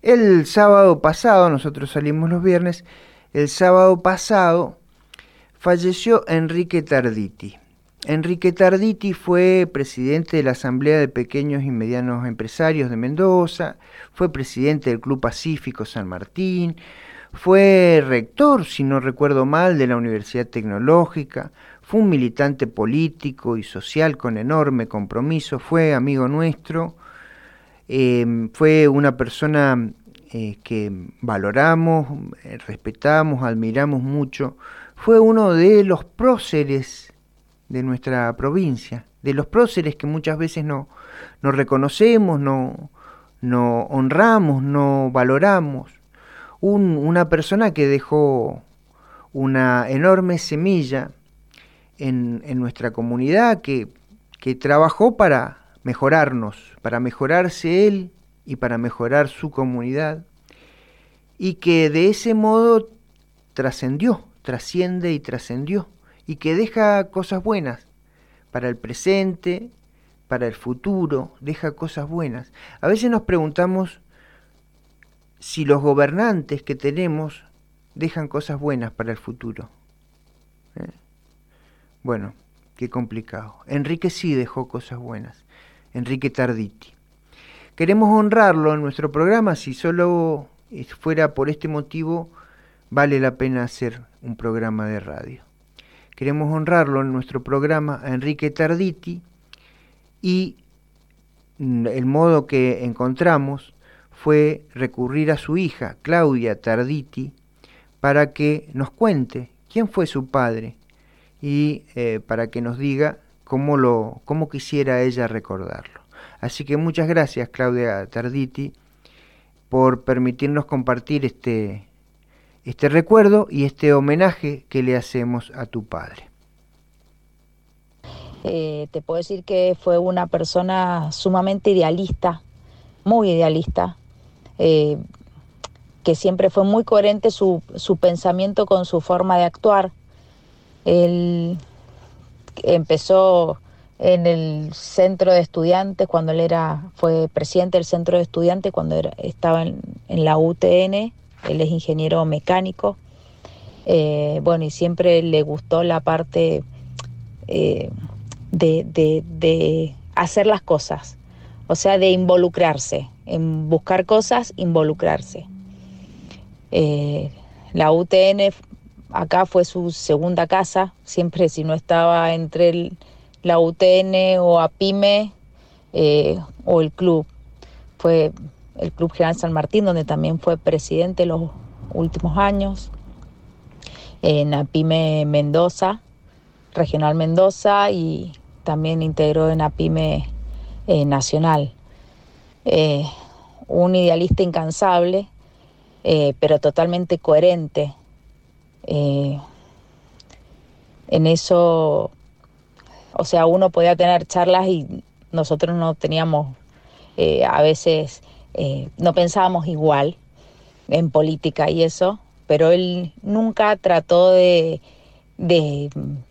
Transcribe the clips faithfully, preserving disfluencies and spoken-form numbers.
El sábado pasado, nosotros salimos los viernes, el sábado pasado falleció Enrique Tarditi. Enrique Tarditi fue presidente de la Asamblea de Pequeños y Medianos Empresarios de Mendoza, fue presidente del Club Pacífico San Martín, fue rector, si no recuerdo mal, de la Universidad Tecnológica, fue un militante político y social con enorme compromiso, fue amigo nuestro, eh, fue una persona eh, que valoramos, eh, respetamos, admiramos mucho, fue uno de los próceres de nuestra provincia, de los próceres que muchas veces no, no reconocemos, no, no honramos, no valoramos. Un, una persona que dejó una enorme semilla en, en nuestra comunidad, que, que trabajó para mejorarnos, para mejorarse él y para mejorar su comunidad, y que de ese modo trascendió, trasciende y trascendió, y que deja cosas buenas para el presente, para el futuro, deja cosas buenas. A veces nos preguntamos si los gobernantes que tenemos dejan cosas buenas para el futuro. ¿Eh? Bueno, qué complicado. Enrique sí dejó cosas buenas, Enrique Tarditi. Queremos honrarlo en nuestro programa. Si solo fuera por este motivo, vale la pena hacer un programa de radio. Queremos honrarlo en nuestro programa a Enrique Tarditi, y el modo que encontramos fue recurrir a su hija, Claudia Tarditi, para que nos cuente quién fue su padre y eh, para que nos diga cómo, lo, cómo quisiera ella recordarlo. Así que muchas gracias, Claudia Tarditi, por permitirnos compartir este este recuerdo y este homenaje que le hacemos a tu padre. Eh, te puedo decir que fue una persona sumamente idealista, muy idealista, eh, que siempre fue muy coherente su, su pensamiento con su forma de actuar. Él empezó en el centro de estudiantes cuando él era, fue presidente del centro de estudiantes cuando era, estaba en, en la U T N. Él es ingeniero mecánico, eh, bueno, y siempre le gustó la parte eh, de, de, de hacer las cosas, o sea, de involucrarse, en buscar cosas, involucrarse. Eh, la U T N acá fue su segunda casa, siempre si no estaba entre el, la U T N o APIME eh, o el club, fue el Club General San Martín, donde también fue presidente los últimos años, en APIME Mendoza, Regional Mendoza, y también integró en APIME eh, Nacional. Eh, un idealista incansable, eh, pero totalmente coherente. Eh, en eso, o sea, uno podía tener charlas y nosotros no teníamos, eh, a veces... Eh, no pensábamos igual en política y eso, pero él nunca trató de, de,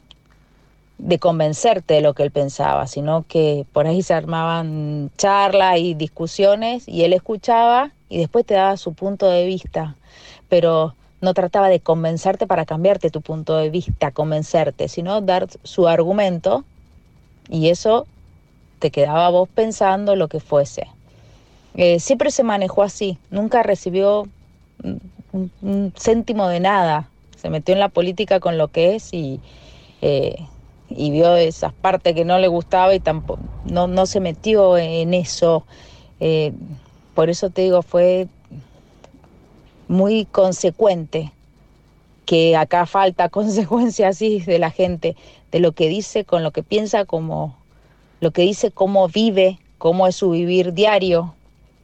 de convencerte de lo que él pensaba, sino que por ahí se armaban charlas y discusiones y él escuchaba y después te daba su punto de vista, pero no trataba de convencerte para cambiarte tu punto de vista, convencerte, sino dar su argumento, y eso te quedaba vos pensando lo que fuese. Eh, siempre se manejó así, nunca recibió un, un céntimo de nada, se metió en la política con lo que es y, eh, y vio esas partes que no le gustaba y tampoco, no, no se metió en eso. Eh, por eso te digo, fue muy consecuente, que acá falta consecuencia así de la gente, de lo que dice con lo que piensa, como lo que dice, cómo vive, cómo es su vivir diario.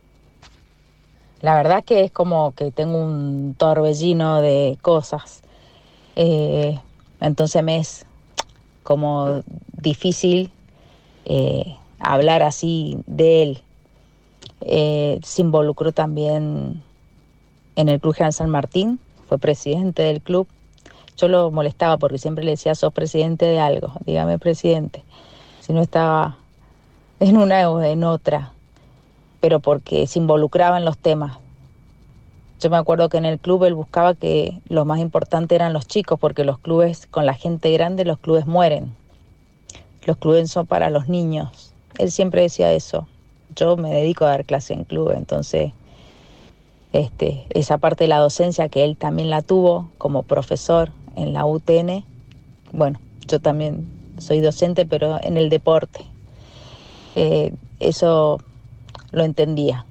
La verdad que es como que tengo un torbellino de cosas. Eh, entonces me es como difícil eh, hablar así de él. Eh, se involucró también en el Club General San Martín, fue presidente del club. Yo lo molestaba porque siempre le decía, sos presidente de algo, dígame presidente. Si no estaba en una o en otra, pero porque se involucraba en los temas. Yo me acuerdo que en el club él buscaba que lo más importante eran los chicos, porque los clubes, con la gente grande, los clubes mueren. Los clubes son para los niños. Él siempre decía eso. Yo me dedico a dar clase en club, entonces este, esa parte de la docencia que él también la tuvo como profesor en la U T N. Bueno, yo también soy docente, pero en el deporte. Eh, eso lo entendía.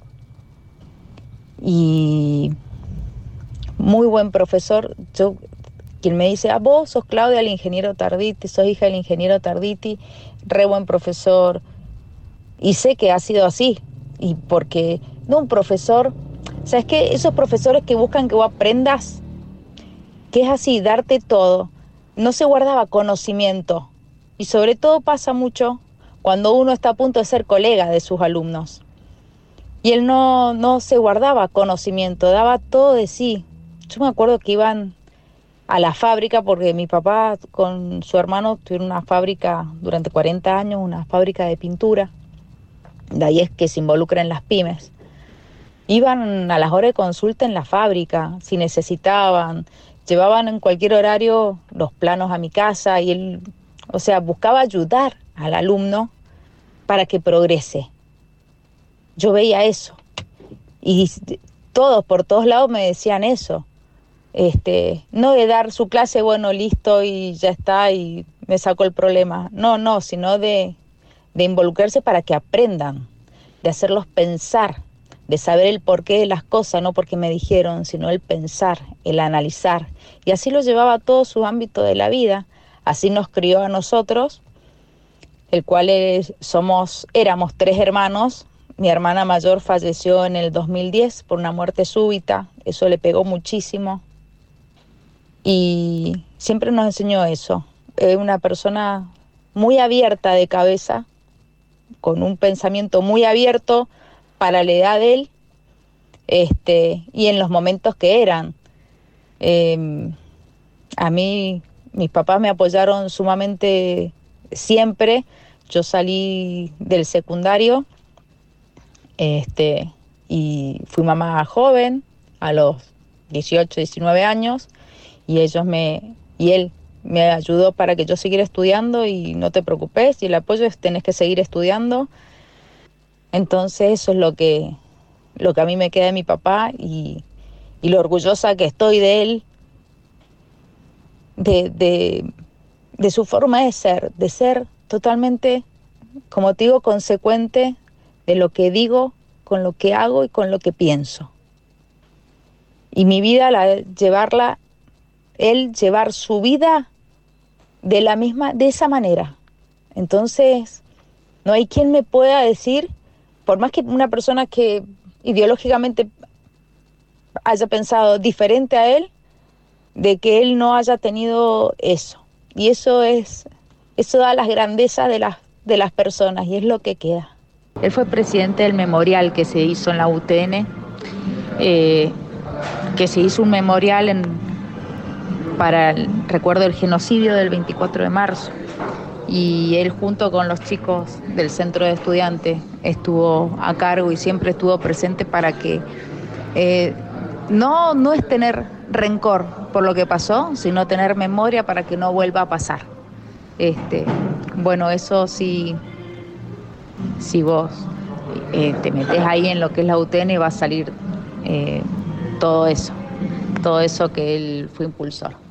Y muy buen profesor. Yo, quien me dice, ah, vos sos Claudia, el ingeniero Tarditi, sos hija del ingeniero Tarditi, re buen profesor. Y sé que ha sido así. Y porque, no un profesor, ¿sabes qué? Esos profesores que buscan que vos aprendas, que es así, darte todo. No se guardaba conocimiento. Y sobre todo pasa mucho cuando uno está a punto de ser colega de sus alumnos. Y él no, no se guardaba conocimiento, daba todo de sí. Yo me acuerdo que iban a la fábrica, porque mi papá con su hermano tuvieron una fábrica durante cuarenta años, una fábrica de pintura. De ahí es que se involucran las pymes. Iban a las horas de consulta en la fábrica, si necesitaban, llevaban en cualquier horario los planos a mi casa y él, o sea, buscaba ayudar al alumno para que progrese. Yo veía eso y todos, por todos lados me decían eso. Este, no de dar su clase, bueno, listo y ya está y me sacó el problema. No, no, sino de, de involucrarse para que aprendan, de hacerlos pensar, de saber el porqué de las cosas, no porque me dijeron, sino el pensar, el analizar. Y así lo llevaba a todo su ámbito de la vida. Así nos crió a nosotros, el cual es, somos, éramos tres hermanos. Mi hermana mayor falleció en el dos mil diez por una muerte súbita. Eso le pegó muchísimo. Y siempre nos enseñó eso. Es una persona muy abierta de cabeza, con un pensamiento muy abierto para la edad de él, este, y en los momentos que eran. Eh, a mí, mis papás me apoyaron sumamente siempre. Yo salí del secundario este, y fui mamá joven, a los dieciocho, diecinueve años, y ellos me, y él me ayudó para que yo siguiera estudiando y no te preocupes, y el apoyo es tenés que seguir estudiando. Entonces eso es lo que, lo que a mí me queda de mi papá y, y lo orgullosa que estoy de él, de, de, de su forma de ser, de ser totalmente, como te digo, consecuente de lo que digo, con lo que hago y con lo que pienso. Y mi vida, la, llevarla, él llevar su vida de la misma, de esa manera. Entonces, no hay quien me pueda decir, por más que una persona que ideológicamente haya pensado diferente a él, de que él no haya tenido eso. Y eso es, eso da las grandezas de las, de las personas y es lo que queda. Él fue presidente del memorial que se hizo en la U T N, eh, que se hizo un memorial en, para el recuerdo del genocidio del veinticuatro de marzo. Y él junto con los chicos del centro de estudiantes estuvo a cargo y siempre estuvo presente para que eh, no, no es tener rencor por lo que pasó, sino tener memoria para que no vuelva a pasar. Este, bueno, eso sí, si vos eh, te metés ahí en lo que es la U T N va a salir eh, todo eso, todo eso que él fue impulsor.